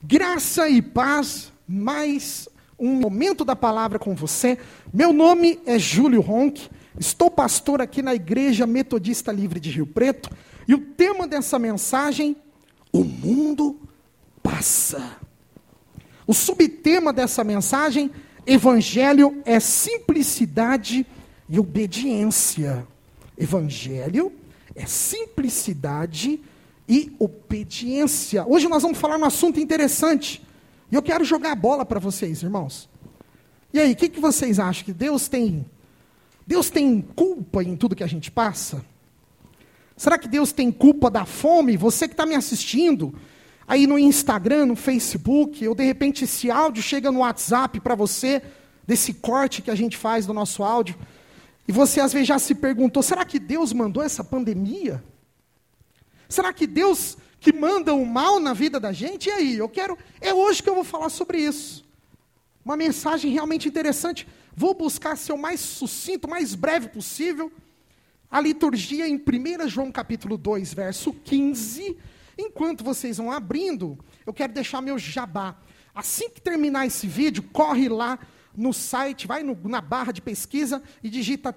Graça e paz, mais um momento da palavra com você. Meu nome é Júlio Ronck, estou pastor aqui na Igreja Metodista Livre de Rio Preto, e o tema dessa mensagem, o mundo passa. O subtema dessa mensagem, Evangelho é simplicidade e obediência. Evangelho é simplicidade e obediência. Hoje nós vamos falar um assunto interessante. E eu quero jogar a bola para vocês, irmãos. E aí, o que vocês acham? Que Deus tem culpa em tudo que a gente passa? Será que Deus tem culpa da fome? Você que está me assistindo, aí no Instagram, no Facebook, ou de repente esse áudio chega no WhatsApp para você, desse corte que a gente faz do nosso áudio, e você às vezes já se perguntou, será que Deus mandou essa pandemia? Será que Deus que manda o mal na vida da gente? E aí, é hoje que eu vou falar sobre isso. Uma mensagem realmente interessante. Vou buscar ser o mais sucinto, mais breve possível. A liturgia em 1 João capítulo 2, verso 15. Enquanto vocês vão abrindo, eu quero deixar meu jabá. Assim que terminar esse vídeo, corre lá no site, vai na barra de pesquisa e digita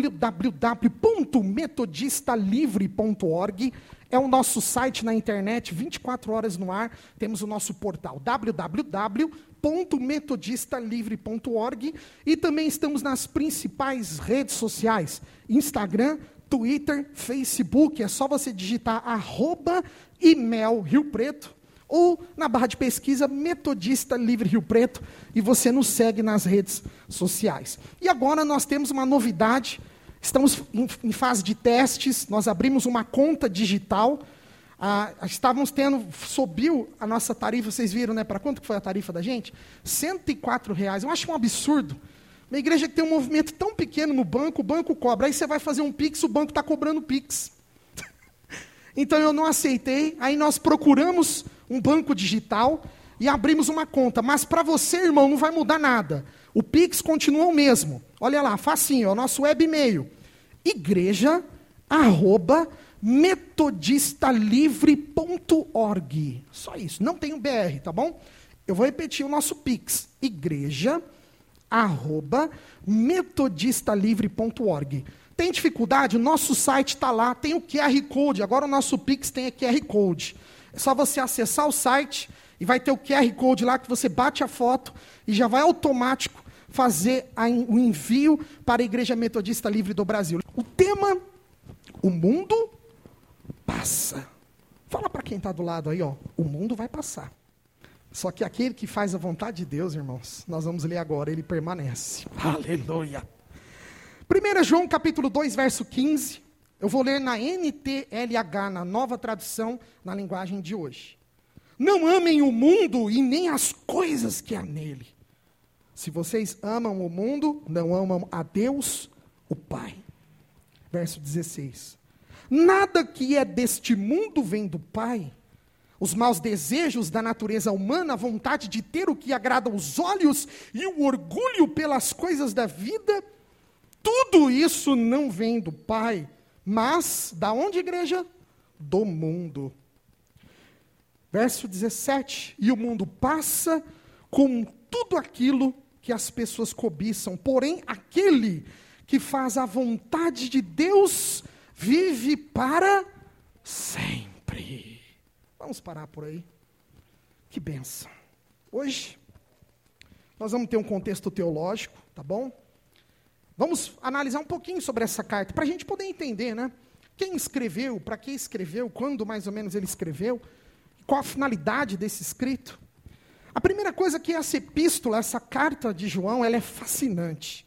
www.metodistalivre.org. É o nosso site na internet, 24 horas no ar. Temos o nosso portal www.metodistalivre.org e também estamos nas principais redes sociais, Instagram, Twitter, Facebook. É só você digitar @imel Rio Preto ou na barra de pesquisa Metodista Livre Rio Preto e você nos segue nas redes sociais. E agora nós temos uma novidade. Estamos em fase de testes, nós abrimos uma conta digital, subiu a nossa tarifa, vocês viram, né? Para quanto que foi a tarifa da gente? R$104, eu acho um absurdo. Uma igreja que tem um movimento tão pequeno no banco, o banco cobra, aí você vai fazer um Pix, o banco está cobrando Pix. Então eu não aceitei, aí nós procuramos um banco digital e abrimos uma conta, mas para você, irmão, não vai mudar nada. O Pix continua o mesmo. Olha lá, facinho, é o nosso web e-mail. igreja@metodistalivre.org. Só isso, não tem o BR, tá bom? Eu vou repetir o nosso Pix. igreja@metodistalivre.org. Tem dificuldade? O nosso site está lá, tem o QR Code. Agora o nosso Pix tem a QR Code. É só você acessar o site e vai ter o QR Code lá que você bate a foto e já vai automático fazer o envio para a Igreja Metodista Livre do Brasil. O tema, o mundo passa. Fala para quem está do lado aí, ó, o mundo vai passar. Só que aquele que faz a vontade de Deus, irmãos, nós vamos ler agora, ele permanece. Aleluia. 1 João capítulo 2, verso 15. Eu vou ler na NTLH, na nova tradução, na linguagem de hoje. Não amem o mundo e nem as coisas que há nele. Se vocês amam o mundo, não amam a Deus, o Pai. Verso 16. Nada que é deste mundo vem do Pai. Os maus desejos da natureza humana, a vontade de ter o que agrada aos olhos e o orgulho pelas coisas da vida, tudo isso não vem do Pai, mas da onde, igreja? Do mundo. Verso 17. E o mundo passa com tudo aquilo que as pessoas cobiçam, porém aquele que faz a vontade de Deus vive para sempre. Vamos parar por aí. Que bênção. Hoje nós vamos ter um contexto teológico, tá bom? Vamos analisar um pouquinho sobre essa carta, para a gente poder entender, né? Quem escreveu, para que escreveu, quando mais ou menos ele escreveu, qual a finalidade desse escrito. A primeira coisa é que essa epístola, essa carta de João, ela é fascinante.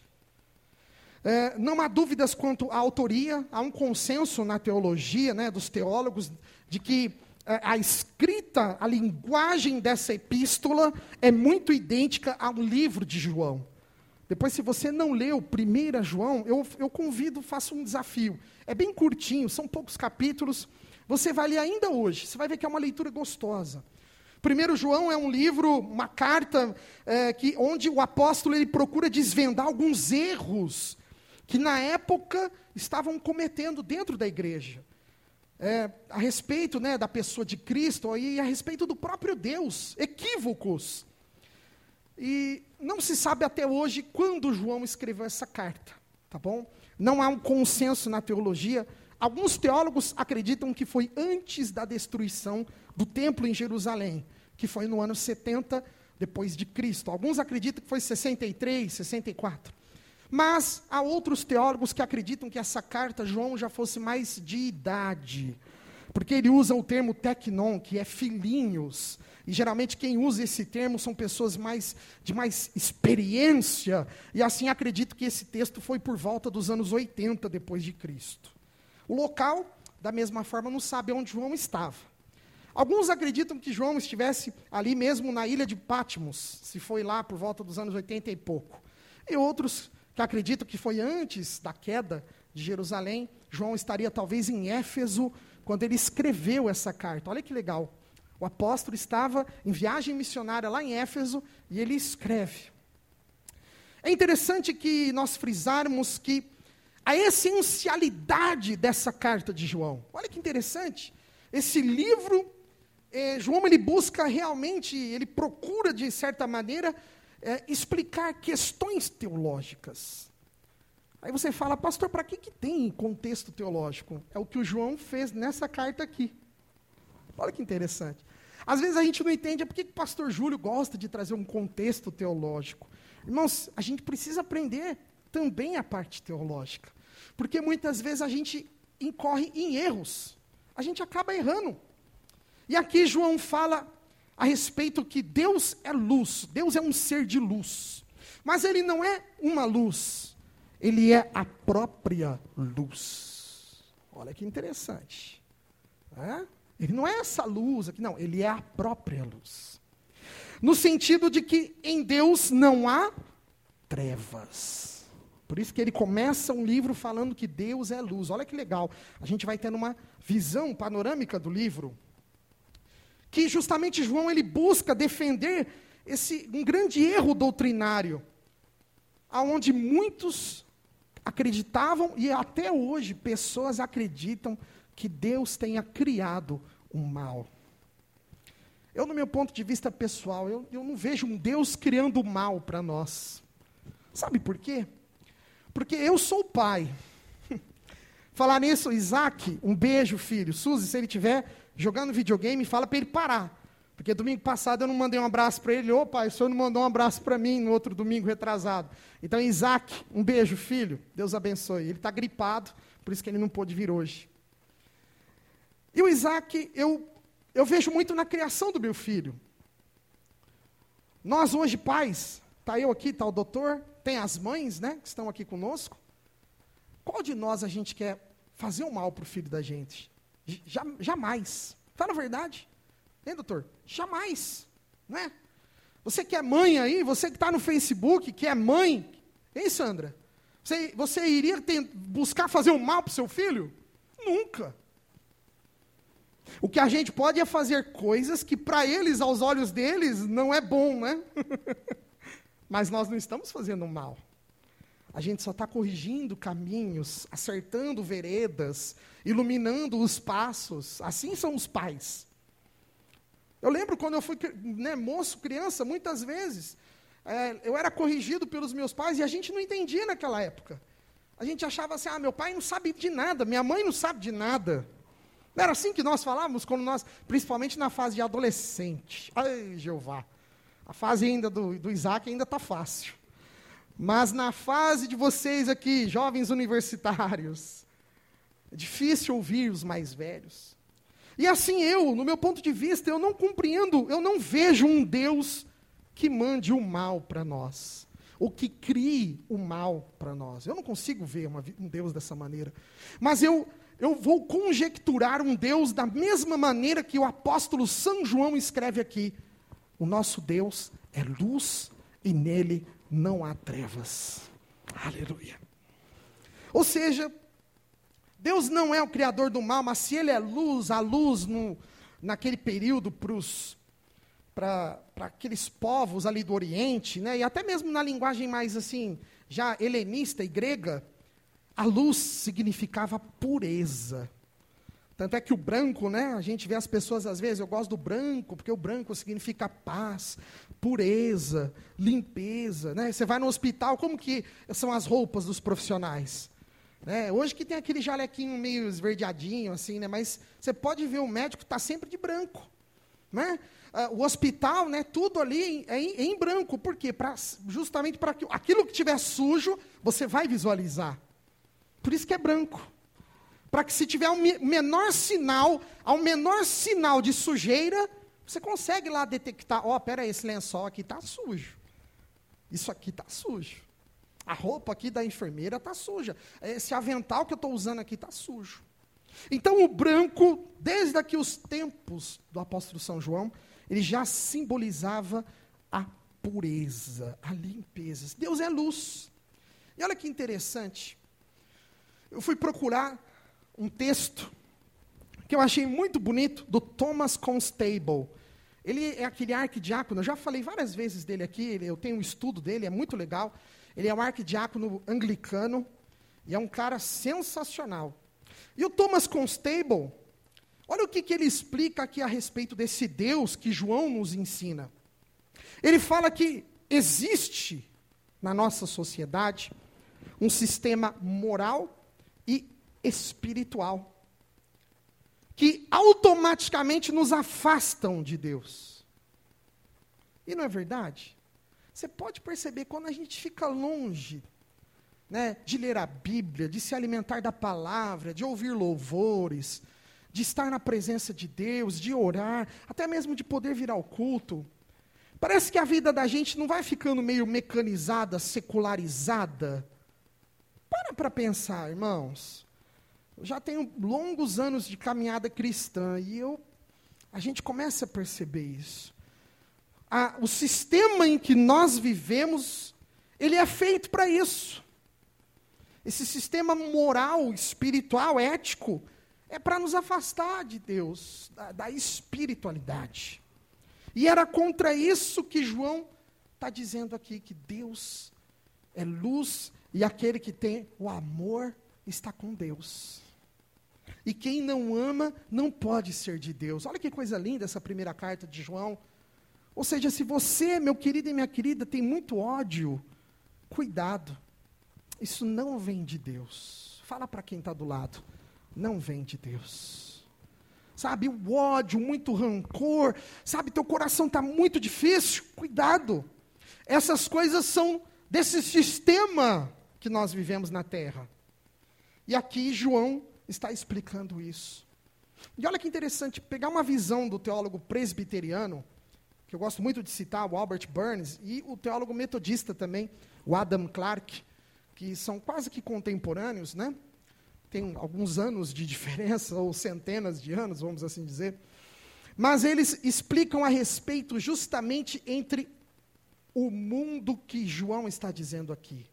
Não há dúvidas quanto à autoria, há um consenso na teologia, né, dos teólogos, de que a escrita, a linguagem dessa epístola é muito idêntica ao livro de João. Depois, se você não leu 1 João, eu convido, faço um desafio. É bem curtinho, são poucos capítulos. Você vai ler ainda hoje, você vai ver que é uma leitura gostosa. 1 João é um livro, uma carta, onde o apóstolo ele procura desvendar alguns erros que na época estavam cometendo dentro da igreja. a respeito, né, da pessoa de Cristo e a respeito do próprio Deus, equívocos. E não se sabe até hoje quando João escreveu essa carta, tá bom? Não há um consenso na teologia. Alguns teólogos acreditam que foi antes da destruição do templo em Jerusalém, que foi no ano 70 depois de Cristo. Alguns acreditam que foi 63, 64. Mas há outros teólogos que acreditam que essa carta, João já fosse mais de idade, porque ele usa o termo teknon, que é filhinhos, e geralmente quem usa esse termo são pessoas de mais experiência, e assim acredito que esse texto foi por volta dos anos 80 depois de Cristo. O local, da mesma forma, não sabe onde João estava. Alguns acreditam que João estivesse ali mesmo na ilha de Patmos, se foi lá por volta dos anos 80 e pouco. E outros que acreditam que foi antes da queda de Jerusalém, João estaria talvez em Éfeso, quando ele escreveu essa carta. Olha que legal. O apóstolo estava em viagem missionária lá em Éfeso, e ele escreve. É interessante que nós frisarmos que a essencialidade dessa carta de João. Olha que interessante. Esse livro, João, ele busca realmente, ele procura de certa maneira, explicar questões teológicas. Aí você fala, pastor, para que tem contexto teológico? É o que o João fez nessa carta aqui. Olha que interessante. Às vezes a gente não entende por que o pastor Júlio gosta de trazer um contexto teológico. Irmãos, a gente precisa aprender também a parte teológica. Porque muitas vezes a gente incorre em erros. A gente acaba errando. E aqui João fala a respeito que Deus é luz, Deus é um ser de luz. Mas ele não é uma luz, ele é a própria luz. Olha que interessante. Ele não é essa luz aqui, não, ele é a própria luz. No sentido de que em Deus não há trevas. Por isso que ele começa um livro falando que Deus é luz. Olha que legal. A gente vai tendo uma visão panorâmica do livro. Que justamente João ele busca defender um grande erro doutrinário, aonde muitos acreditavam, e até hoje pessoas acreditam, que Deus tenha criado o mal. Eu, no meu ponto de vista pessoal, eu não vejo um Deus criando o mal para nós. Sabe por quê? Porque eu sou o pai. Falar nisso, Isaac, um beijo, filho. Suzy, se ele estiver jogando videogame, fala para ele parar. Porque domingo passado eu não mandei um abraço para ele. Ô pai, o senhor não mandou um abraço para mim no outro domingo retrasado. Então, Isaac, um beijo, filho. Deus abençoe. Ele está gripado, por isso que ele não pôde vir hoje. E o Isaac, eu vejo muito na criação do meu filho. Nós hoje, pais, está eu aqui, está o doutor, tem as mães, né, que estão aqui conosco. Qual de nós a gente quer fazer o mal para o filho da gente? Jamais. Fala a verdade. Hein, doutor? Jamais. Não é? Você que é mãe aí, você que está no Facebook, que é mãe, hein, Sandra? Você iria buscar fazer o mal para o seu filho? Nunca. O que a gente pode é fazer coisas que para eles, aos olhos deles, não é bom, né? Mas nós não estamos fazendo mal. A gente só está corrigindo caminhos, acertando veredas, iluminando os passos. Assim são os pais. Eu lembro quando eu fui moço, criança, muitas vezes, eu era corrigido pelos meus pais e a gente não entendia naquela época. A gente achava assim, meu pai não sabe de nada, minha mãe não sabe de nada. Não era assim que nós falávamos, principalmente na fase de adolescente. Ai, Jeová. A fase ainda do Isaac ainda está fácil. Mas na fase de vocês aqui, jovens universitários, é difícil ouvir os mais velhos. E assim no meu ponto de vista, eu não compreendo, eu não vejo um Deus que mande o mal para nós, ou que crie o mal para nós. Eu não consigo ver um Deus dessa maneira. Mas eu vou conjecturar um Deus da mesma maneira que o apóstolo São João escreve aqui. O nosso Deus é luz e nele não há trevas. Aleluia. Ou seja, Deus não é o criador do mal, mas se ele é luz, a luz naquele período para aqueles povos ali do Oriente, né, e até mesmo na linguagem mais assim, já helenista e grega, a luz significava pureza. Tanto é que o branco, né, a gente vê as pessoas às vezes, eu gosto do branco, porque o branco significa paz, pureza, limpeza, né? Você vai no hospital, como que são as roupas dos profissionais? Né? Hoje que tem aquele jalequinho meio esverdeadinho, assim, né? Mas você pode ver o médico está sempre de branco. Né? O hospital, né, tudo ali é em branco. Por quê? Justamente para que aquilo que estiver sujo, você vai visualizar. Por isso que é branco. Para que se tiver ao menor sinal de sujeira, você consegue lá detectar, peraí, esse lençol aqui está sujo. Isso aqui está sujo. A roupa aqui da enfermeira está suja. Esse avental que eu estou usando aqui está sujo. Então o branco, desde aqui os tempos do apóstolo São João, ele já simbolizava a pureza, a limpeza. Deus é luz. E olha que interessante. Eu fui procurar um texto que eu achei muito bonito, do Thomas Constable. Ele é aquele arquidiácono, eu já falei várias vezes dele aqui, eu tenho um estudo dele, é muito legal. Ele é um arquidiácono anglicano, e é um cara sensacional. E o Thomas Constable, olha o que ele explica aqui a respeito desse Deus que João nos ensina. Ele fala que existe na nossa sociedade um sistema moral e espiritual que automaticamente nos afastam de Deus. E não é verdade? Você pode perceber quando a gente fica longe, né, de ler a Bíblia, de se alimentar da palavra, de ouvir louvores, de estar na presença de Deus, de orar, até mesmo de poder vir ao culto. Parece que a vida da gente não vai ficando meio mecanizada, secularizada. Para pensar, irmãos. Eu já tenho longos anos de caminhada cristã e a gente começa a perceber isso. O sistema em que nós vivemos, ele é feito para isso. Esse sistema moral, espiritual, ético, é para nos afastar de Deus, da espiritualidade. E era contra isso que João está dizendo aqui, que Deus é luz e aquele que tem o amor está com Deus. E quem não ama não pode ser de Deus. Olha que coisa linda essa primeira carta de João. Ou seja, se você, meu querido e minha querida, tem muito ódio, cuidado. Isso não vem de Deus. Fala para quem está do lado. Não vem de Deus. Sabe, o ódio, muito rancor. Sabe, teu coração está muito difícil. Cuidado. Essas coisas são desse sistema que nós vivemos na terra. E aqui João está explicando isso. E olha que interessante, pegar uma visão do teólogo presbiteriano, que eu gosto muito de citar, o Albert Burns, e o teólogo metodista também, o Adam Clarke, que são quase que contemporâneos, né? Tem alguns anos de diferença, ou centenas de anos, vamos assim dizer. Mas eles explicam a respeito justamente entre o mundo que João está dizendo aqui.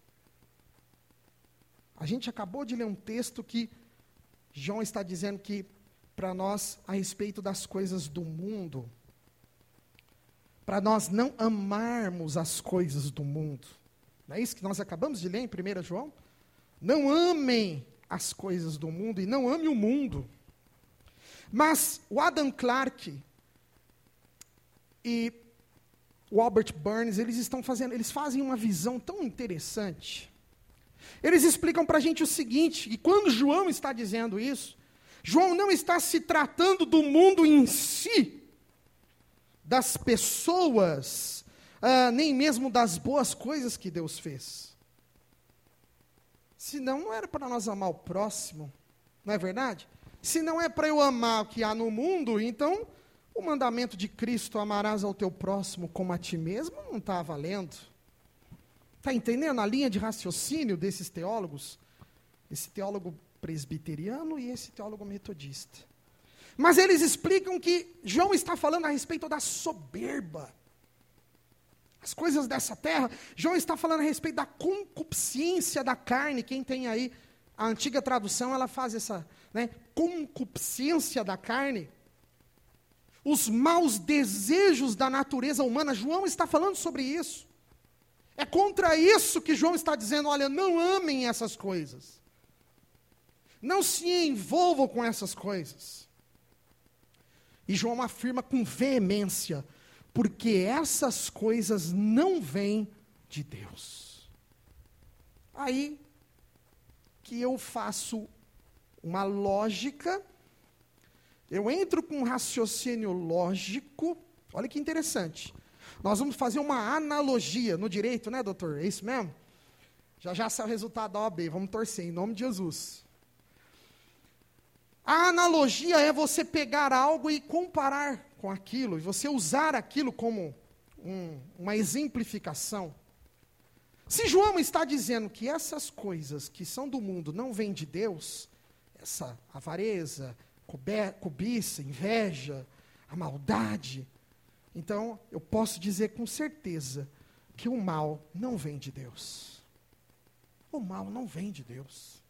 A gente acabou de ler um texto que João está dizendo que, para nós, a respeito das coisas do mundo, para nós não amarmos as coisas do mundo. Não é isso que nós acabamos de ler em 1 João? Não amem as coisas do mundo e não ame o mundo. Mas o Adam Clarke e o Albert Burns, eles fazem uma visão tão interessante. Eles explicam para a gente o seguinte, que quando João está dizendo isso, João não está se tratando do mundo em si, das pessoas, nem mesmo das boas coisas que Deus fez. Senão não era para nós amar o próximo, não é verdade? Se não é para eu amar o que há no mundo, então o mandamento de Cristo, amarás ao teu próximo como a ti mesmo, não está valendo. Está entendendo a linha de raciocínio desses teólogos? Esse teólogo presbiteriano e esse teólogo metodista. Mas eles explicam que João está falando a respeito da soberba. As coisas dessa terra. João está falando a respeito da concupiscência da carne. Quem tem aí a antiga tradução, ela faz essa, né, concupiscência da carne. Os maus desejos da natureza humana. João está falando sobre isso. É contra isso que João está dizendo, olha, não amem essas coisas. Não se envolvam com essas coisas. E João afirma com veemência, porque essas coisas não vêm de Deus. Aí que eu faço uma lógica, eu entro com um raciocínio lógico. Olha que interessante. Nós vamos fazer uma analogia no direito, né, doutor? É isso mesmo? Já sai o resultado da OAB, vamos torcer, em nome de Jesus. A analogia é você pegar algo e comparar com aquilo, e você usar aquilo como uma exemplificação. Se João está dizendo que essas coisas que são do mundo não vêm de Deus, essa avareza, cobiça, inveja, a maldade, então eu posso dizer com certeza que o mal não vem de Deus. O mal não vem de Deus.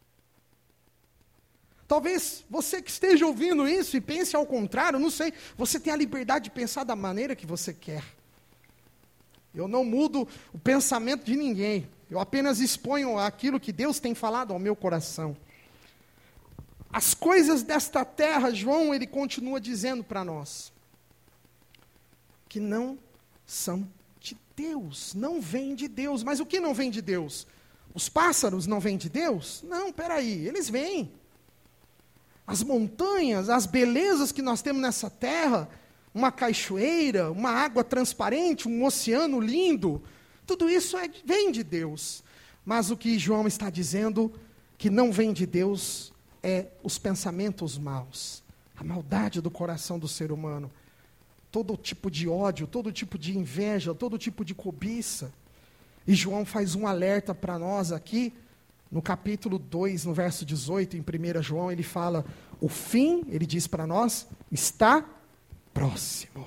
Talvez você que esteja ouvindo isso e pense ao contrário, não sei, você tem a liberdade de pensar da maneira que você quer. Eu não mudo o pensamento de ninguém, eu apenas exponho aquilo que Deus tem falado ao meu coração. As coisas desta terra, João, ele continua dizendo para nós, que não são de Deus, não vêm de Deus. Mas o que não vem de Deus? Os pássaros não vêm de Deus? Não, peraí, eles vêm. As montanhas, as belezas que nós temos nessa terra, uma cachoeira, uma água transparente, um oceano lindo, tudo isso vem de Deus. Mas o que João está dizendo, que não vem de Deus, é os pensamentos maus, a maldade do coração do ser humano, todo tipo de ódio, todo tipo de inveja, todo tipo de cobiça. E João faz um alerta para nós aqui, no capítulo 2, no verso 18, em 1 João, ele fala, o fim, ele diz para nós, está próximo.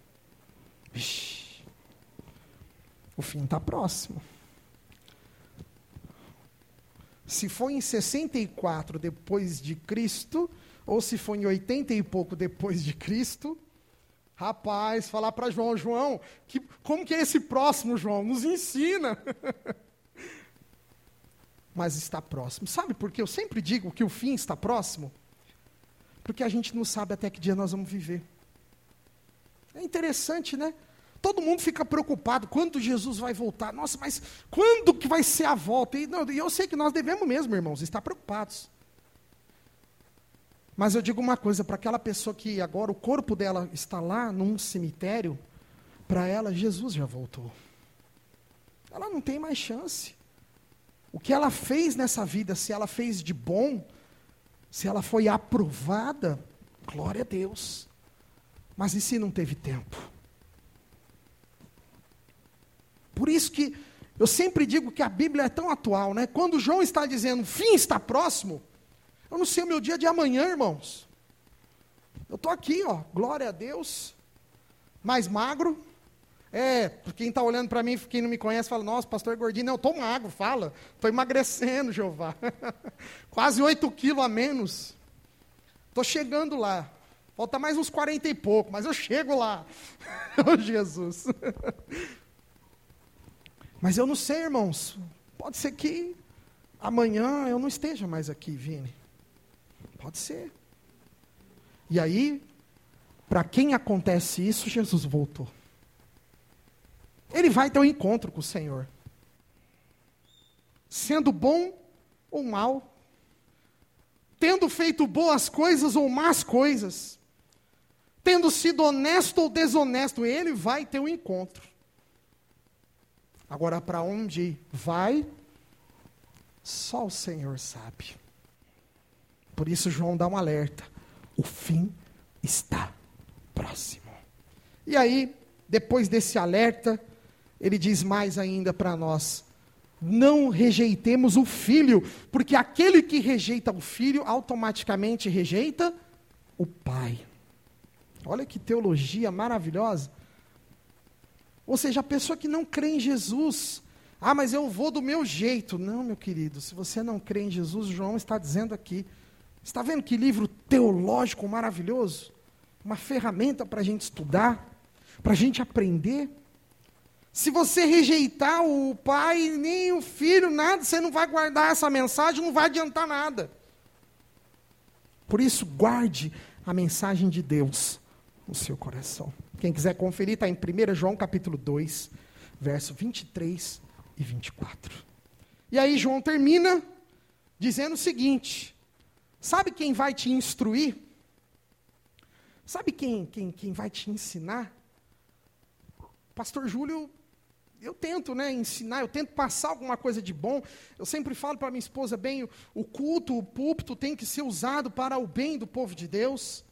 Ixi, o fim está próximo. Se foi em 64 depois de Cristo, ou se foi em 80 e pouco depois de Cristo, rapaz, falar para João, como que é esse próximo, João? Nos ensina. Mas está próximo. Sabe por que eu sempre digo que o fim está próximo? Porque a gente não sabe até que dia nós vamos viver. É interessante, né? Todo mundo fica preocupado, quando Jesus vai voltar? Nossa, mas quando que vai ser a volta? E eu sei que nós devemos mesmo, irmãos, estar preocupados. Mas eu digo uma coisa, para aquela pessoa que agora o corpo dela está lá num cemitério, para ela Jesus já voltou. Ela não tem mais chance. O que ela fez nessa vida, se ela fez de bom, se ela foi aprovada, glória a Deus. Mas e se não teve tempo? Por isso que eu sempre digo que a Bíblia é tão atual, né? Quando João está dizendo, o fim está próximo, eu não sei o meu dia de amanhã, irmãos. Eu estou aqui, ó, glória a Deus, mais magro. Quem está olhando para mim, quem não me conhece, fala, nossa, pastor gordinho, não, eu estou magro, fala. Estou emagrecendo, Jeová. Quase 8 quilos a menos. Estou chegando lá. Falta mais uns 40 e pouco, mas eu chego lá. Oh, Jesus. Mas eu não sei, irmãos. Pode ser que amanhã eu não esteja mais aqui, Vini. Pode ser. E aí, para quem acontece isso, Jesus voltou. Ele vai ter um encontro com o Senhor. Sendo bom ou mal. Tendo feito boas coisas ou más coisas. Tendo sido honesto ou desonesto. Ele vai ter um encontro. Agora, para onde vai, só o Senhor sabe. Por isso, João dá um alerta. O fim está próximo. E aí, depois desse alerta, ele diz mais ainda para nós. Não rejeitemos o filho, porque aquele que rejeita o filho, automaticamente rejeita o pai. Olha que teologia maravilhosa. Ou seja, a pessoa que não crê em Jesus, mas eu vou do meu jeito. Não, meu querido, se você não crê em Jesus, João está dizendo aqui. Está vendo que livro teológico maravilhoso? Uma ferramenta para a gente estudar, para a gente aprender. Se você rejeitar o pai, nem o filho, nada, você não vai guardar essa mensagem, não vai adiantar nada. Por isso, guarde a mensagem de Deus no seu coração. Quem quiser conferir, está em 1 João capítulo 2, verso 23 e 24. E aí João termina dizendo o seguinte: sabe quem vai te instruir? Sabe quem vai te ensinar? Pastor Júlio, eu tento ensinar, eu tento passar alguma coisa de bom. Eu sempre falo para minha esposa, bem, o culto, o púlpito tem que ser usado para o bem do povo de Deus.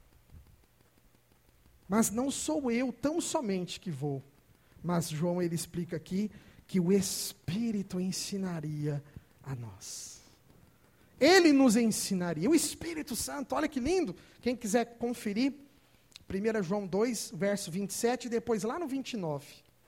Mas não sou eu tão somente que vou. Mas João, ele explica aqui que o Espírito ensinaria a nós. Ele nos ensinaria, o Espírito Santo, olha que lindo. Quem quiser conferir, 1 João 2, verso 27, e depois lá no 29.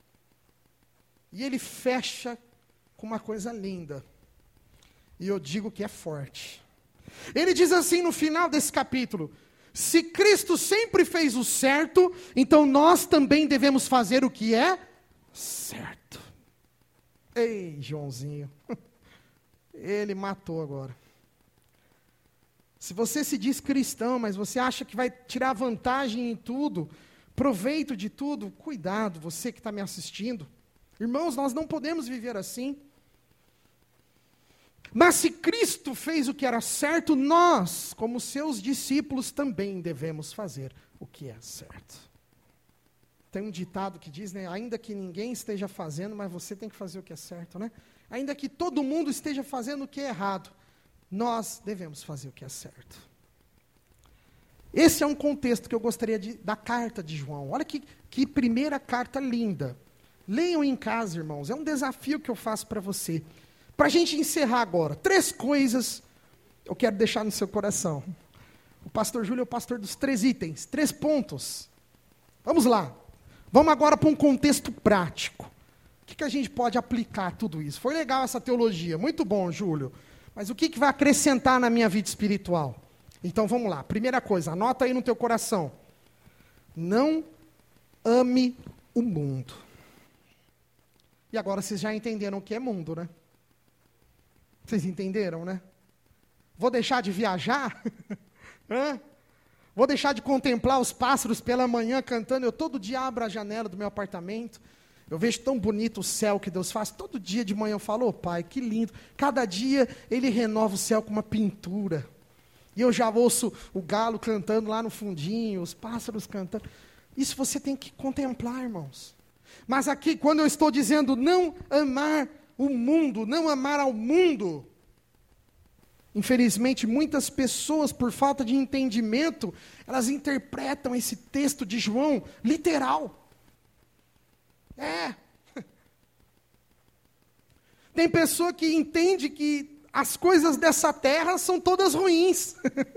E ele fecha com uma coisa linda. E eu digo que é forte. Ele diz assim no final desse capítulo: se Cristo sempre fez o certo, então nós também devemos fazer o que é certo. Ei, Joãozinho. Ele matou agora. Se você se diz cristão, mas você acha que vai tirar vantagem em tudo, proveito de tudo, cuidado, você que está me assistindo. Irmãos, nós não podemos viver assim. Mas se Cristo fez o que era certo, nós, como seus discípulos, também devemos fazer o que é certo. Tem um ditado que diz, ainda que ninguém esteja fazendo, mas você tem que fazer o que é certo, né? Ainda que todo mundo esteja fazendo o que é errado, nós devemos fazer o que é certo. Esse é um contexto que eu gostaria da carta de João. Olha que primeira carta linda. Leiam em casa, irmãos. É um desafio que eu faço para você. Para a gente encerrar agora, 3 coisas eu quero deixar no seu coração. O pastor Júlio é o pastor dos 3 itens, 3 pontos. Vamos lá. Vamos agora para um contexto prático. O que a gente pode aplicar tudo isso? Foi legal essa teologia, muito bom, Júlio. Mas o que vai acrescentar na minha vida espiritual? Então vamos lá. Primeira coisa, anota aí no teu coração. Não ame o mundo. E agora vocês já entenderam o que é mundo, né? Vocês entenderam, né? Vou deixar de viajar? Vou deixar de contemplar os pássaros pela manhã cantando. Eu todo dia abro a janela do meu apartamento. Eu vejo tão bonito o céu que Deus faz. Todo dia de manhã eu falo, Pai, que lindo. Cada dia Ele renova o céu com uma pintura. E eu já ouço o galo cantando lá no fundinho, os pássaros cantando. Isso você tem que contemplar, irmãos. Mas aqui, quando eu estou dizendo não amar o mundo, não amar ao mundo, infelizmente, muitas pessoas, por falta de entendimento, elas interpretam esse texto de João literal. Tem pessoa que entende que as coisas dessa terra são todas ruins.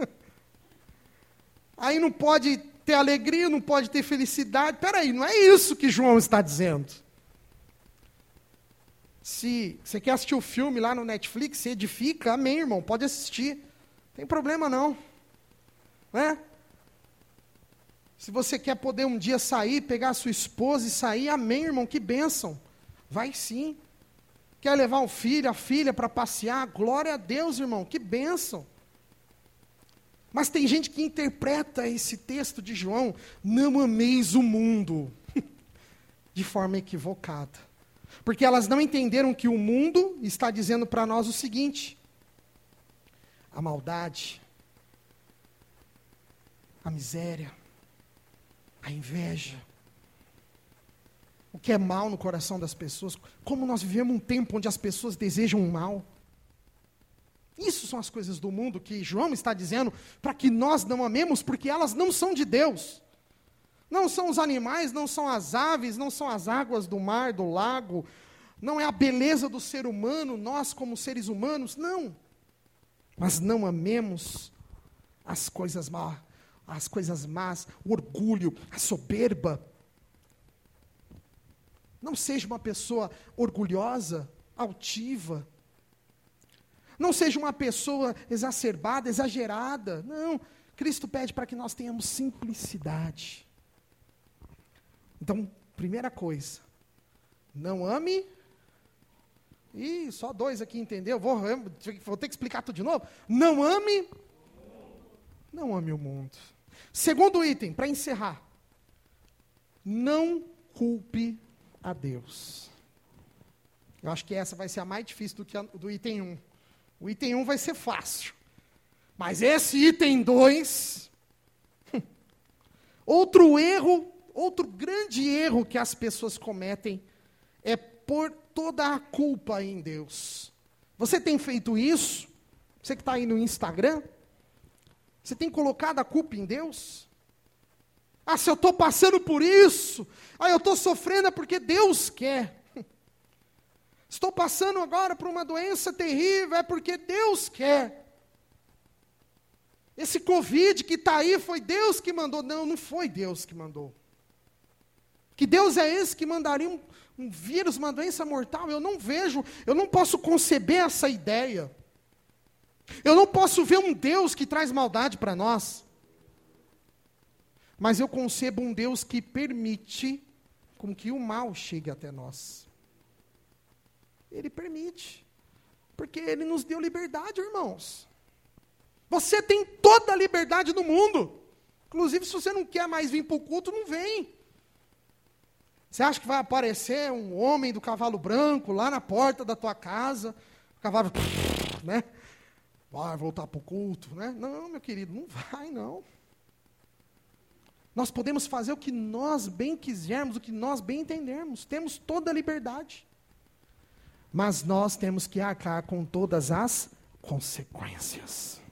Aí não pode ter alegria, não pode ter felicidade. Peraí, não é isso que João está dizendo. Se você quer assistir o filme lá no Netflix, se edifica, amém, irmão, pode assistir. Não tem problema não. Se você quer poder um dia sair, pegar a sua esposa e sair, amém, irmão, que bênção. Vai sim. Quer levar o filho, a filha para passear? Glória a Deus, irmão, que bênção. Mas tem gente que interpreta esse texto de João, não ameis o mundo, de forma equivocada. Porque elas não entenderam que o mundo está dizendo para nós o seguinte: a maldade, a miséria, a inveja, o que é mal no coração das pessoas, como nós vivemos um tempo onde as pessoas desejam o mal. Isso são as coisas do mundo que João está dizendo para que nós não amemos, porque elas não são de Deus. Não são os animais, não são as aves, não são as águas do mar, do lago, não é a beleza do ser humano, nós como seres humanos, não. Mas não amemos as coisas más, o orgulho, a soberba. Não seja uma pessoa orgulhosa, altiva. Não seja uma pessoa exacerbada, exagerada. Não, Cristo pede para que nós tenhamos simplicidade. Então, primeira coisa, não ame. Só 2 aqui entendeu? Vou ter que explicar tudo de novo. Não ame Não ame o mundo. Segundo item, para encerrar. Não culpe a Deus. Eu acho que essa vai ser a mais difícil do que do item 1. O item 1 vai ser fácil. Mas esse item 2... Outro erro, outro grande erro que as pessoas cometem é pôr toda a culpa em Deus. Você tem feito isso? Você que está aí no Instagram? Você tem colocado a culpa em Deus? Ah, se eu estou passando por isso, eu estou sofrendo é porque Deus quer. Estou passando agora por uma doença terrível, é porque Deus quer. Esse Covid que está aí, foi Deus que mandou. Não, não foi Deus que mandou. Que Deus é esse que mandaria um vírus, uma doença mortal? Eu não vejo, eu não posso conceber essa ideia. Eu não posso ver um Deus que traz maldade para nós. Mas eu concebo um Deus que permite com que o mal chegue até nós. Ele permite. Porque Ele nos deu liberdade, irmãos. Você tem toda a liberdade do mundo. Inclusive, se você não quer mais vir para o culto, não vem. Você acha que vai aparecer um homem do cavalo branco lá na porta da tua casa? O cavalo, né? Vai voltar para o culto, né? Não, meu querido, não vai, não. Nós podemos fazer o que nós bem quisermos, o que nós bem entendermos. Temos toda a liberdade. Mas nós temos que arcar com todas as consequências.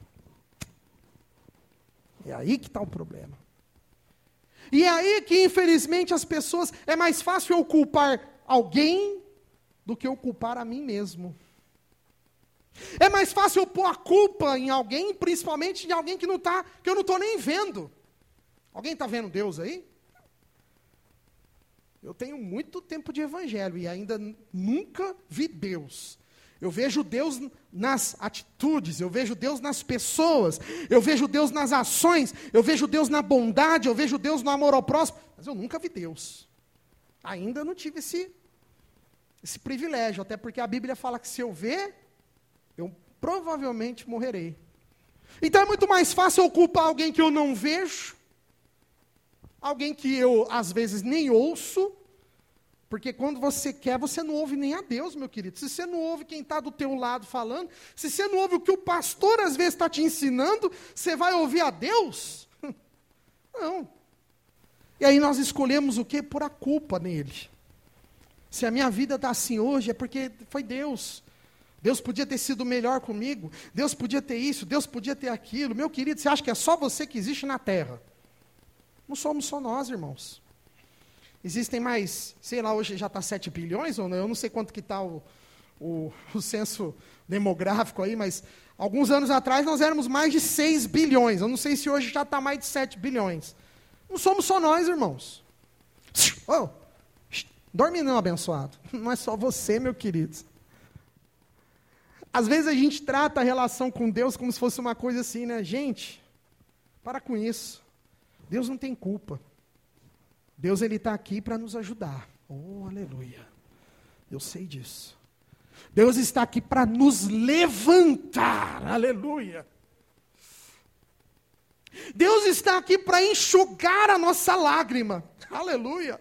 É aí que está o problema. E é aí que, infelizmente, as pessoas... É mais fácil eu culpar alguém do que eu culpar a mim mesmo. É mais fácil eu pôr a culpa em alguém, principalmente em alguém que eu não estou nem vendo. Alguém está vendo Deus aí? Eu tenho muito tempo de evangelho e ainda nunca vi Deus. Eu vejo Deus nas atitudes, eu vejo Deus nas pessoas, eu vejo Deus nas ações, eu vejo Deus na bondade, eu vejo Deus no amor ao próximo, mas eu nunca vi Deus. Ainda não tive esse privilégio, até porque a Bíblia fala que se eu ver, eu provavelmente morrerei. Então é muito mais fácil eu culpar alguém que eu não vejo, alguém que eu às vezes nem ouço, porque quando você quer, você não ouve nem a Deus, meu querido. Se você não ouve quem está do teu lado falando, se você não ouve o que o pastor às vezes está te ensinando, você vai ouvir a Deus? Não. E aí nós escolhemos o quê? Por a culpa nele. Se a minha vida está assim hoje, é porque foi Deus. Deus podia ter sido melhor comigo. Deus podia ter isso, Deus podia ter aquilo. Meu querido, você acha que é só você que existe na terra? Não somos só nós, irmãos. Existem mais, sei lá, hoje já está 7 bilhões, ou não, eu não sei quanto que está o censo demográfico aí, mas alguns anos atrás nós éramos mais de 6 bilhões. Eu não sei se hoje já está mais de 7 bilhões. Não somos só nós, irmãos. Oh, dorme não, abençoado. Não é só você, meu querido. Às vezes a gente trata a relação com Deus como se fosse uma coisa assim, né? Gente, para com isso. Deus não tem culpa. Deus, Ele está aqui para nos ajudar. Oh, aleluia. Eu sei disso. Deus está aqui para nos levantar. Aleluia. Deus está aqui para enxugar a nossa lágrima. Aleluia.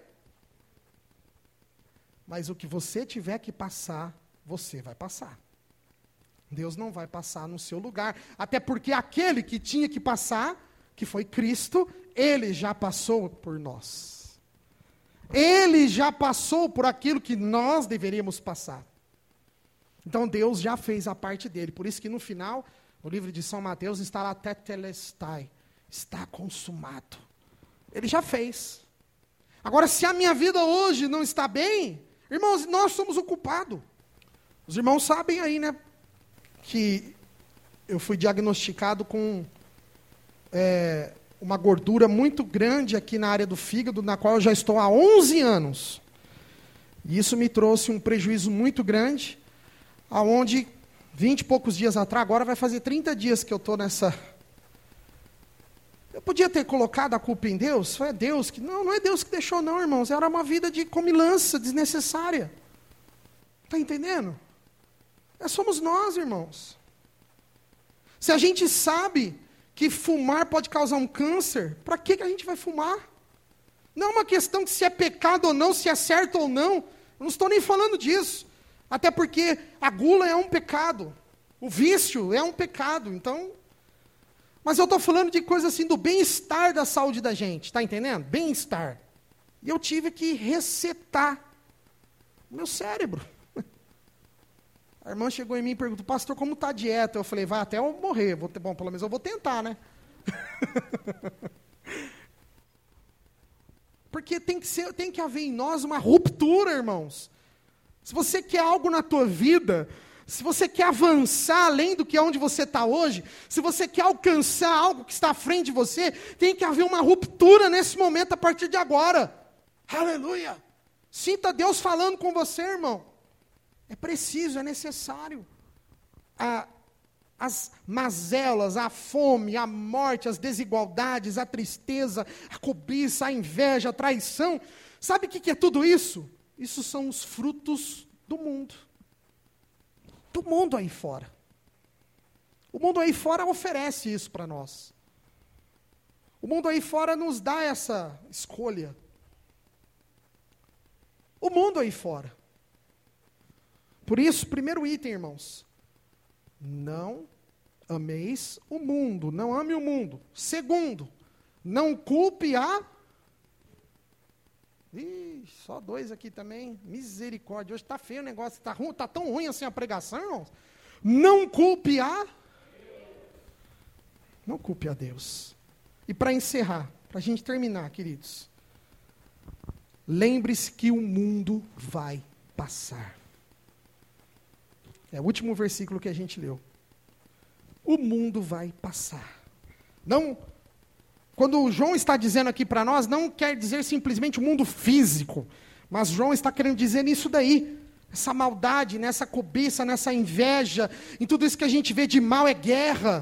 Mas o que você tiver que passar, você vai passar. Deus não vai passar no seu lugar. Até porque aquele que tinha que passar, que foi Cristo, Ele já passou por nós. Ele já passou por aquilo que nós deveríamos passar. Então Deus já fez a parte dele. Por isso que no final, no livro de São Mateus, está lá tetelestai. Está consumado. Ele já fez. Agora, se a minha vida hoje não está bem, irmãos, nós somos o culpado. Os irmãos sabem aí, né? Que eu fui diagnosticado com uma gordura muito grande aqui na área do fígado, na qual eu já estou há 11 anos. E isso me trouxe um prejuízo muito grande, aonde 20 e poucos dias atrás, agora vai fazer 30 dias que eu estou nessa... Eu podia ter colocado a culpa em Deus? Foi Deus que... Não é Deus que deixou não, irmãos. Era uma vida de comilança desnecessária. Está entendendo? Somos nós, irmãos. Se a gente sabe que fumar pode causar um câncer, para que a gente vai fumar? Não é uma questão de se é pecado ou não, se é certo ou não. Eu não estou nem falando disso. Até porque a gula é um pecado. O vício é um pecado. Então, mas eu estou falando de coisa assim, do bem-estar da saúde da gente. Está entendendo? Bem-estar. E eu tive que resetar o meu cérebro. A irmã chegou em mim e perguntou, pastor, como está a dieta? Eu falei, vai até eu morrer. Bom, pelo menos eu vou tentar, né? Porque tem que haver em nós uma ruptura, irmãos. Se você quer algo na tua vida, se você quer avançar além do que é onde você está hoje, se você quer alcançar algo que está à frente de você, tem que haver uma ruptura nesse momento a partir de agora. Aleluia! Sinta Deus falando com você, irmão. É preciso, é necessário. As mazelas, a fome, a morte, as desigualdades, a tristeza, a cobiça, a inveja, a traição. Sabe o que é tudo isso? Isso são os frutos do mundo. Do mundo aí fora. O mundo aí fora oferece isso para nós. O mundo aí fora nos dá essa escolha. O mundo aí fora. Por isso, primeiro item, irmãos. Não ameis o mundo, não ame o mundo. Segundo, não culpe a... Ih, só dois aqui também. Misericórdia, hoje está feio o negócio, está tão ruim assim a pregação, irmãos. Não culpe a... Não culpe a Deus. E para encerrar, para a gente terminar, queridos. Lembre-se que o mundo vai passar. É o último versículo que a gente leu. O mundo vai passar. Não, quando o João está dizendo aqui para nós, não quer dizer simplesmente o mundo físico, mas João está querendo dizer nisso daí, essa maldade, nessa cobiça, nessa inveja, em tudo isso que a gente vê de mal é guerra.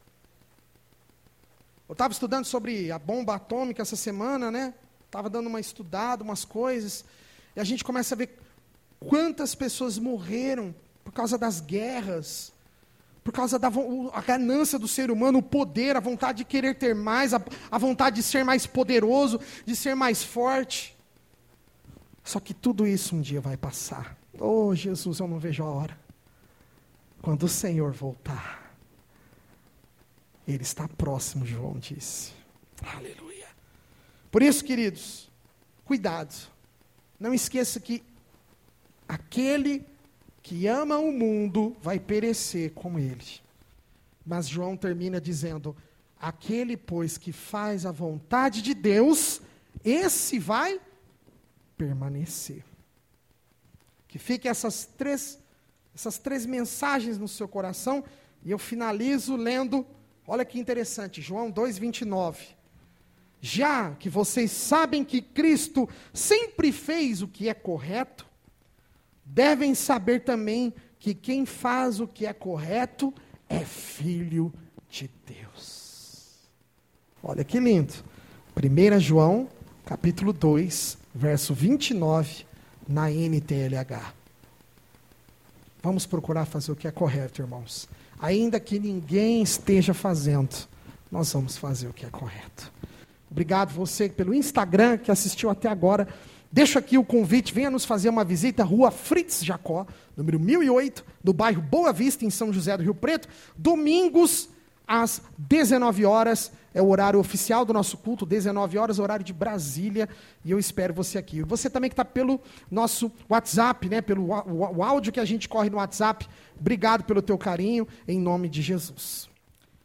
Eu estava estudando sobre a bomba atômica essa semana, né? Estava dando uma estudada, umas coisas, e a gente começa a ver quantas pessoas morreram por causa das guerras, por causa da a ganância do ser humano, o poder, a vontade de querer ter mais, a vontade de ser mais poderoso, de ser mais forte. Só que tudo isso um dia vai passar. Oh, Jesus, eu não vejo a hora. Quando o Senhor voltar, Ele está próximo, João disse. Aleluia. Por isso, queridos, cuidado. Não esqueça que aquele que ama o mundo vai perecer com ele. Mas João termina dizendo, aquele, pois, que faz a vontade de Deus, esse vai permanecer. Que fiquem essas três mensagens no seu coração, e eu finalizo lendo, olha que interessante, João 2:29. Já que vocês sabem que Cristo sempre fez o que é correto, devem saber também que quem faz o que é correto é filho de Deus. Olha que lindo. 1 João, capítulo 2, verso 29, na NTLH. Vamos procurar fazer o que é correto, irmãos. Ainda que ninguém esteja fazendo, nós vamos fazer o que é correto. Obrigado você pelo Instagram que assistiu até agora. Deixo aqui o convite, venha nos fazer uma visita, Rua Fritz Jacó, número 1008, do bairro Boa Vista, em São José do Rio Preto. Domingos, às 19 horas, é o horário oficial do nosso culto, 19 horas, horário de Brasília, e eu espero você aqui. Você também que está pelo nosso WhatsApp, né, pelo o áudio que a gente corre no WhatsApp, obrigado pelo teu carinho, em nome de Jesus.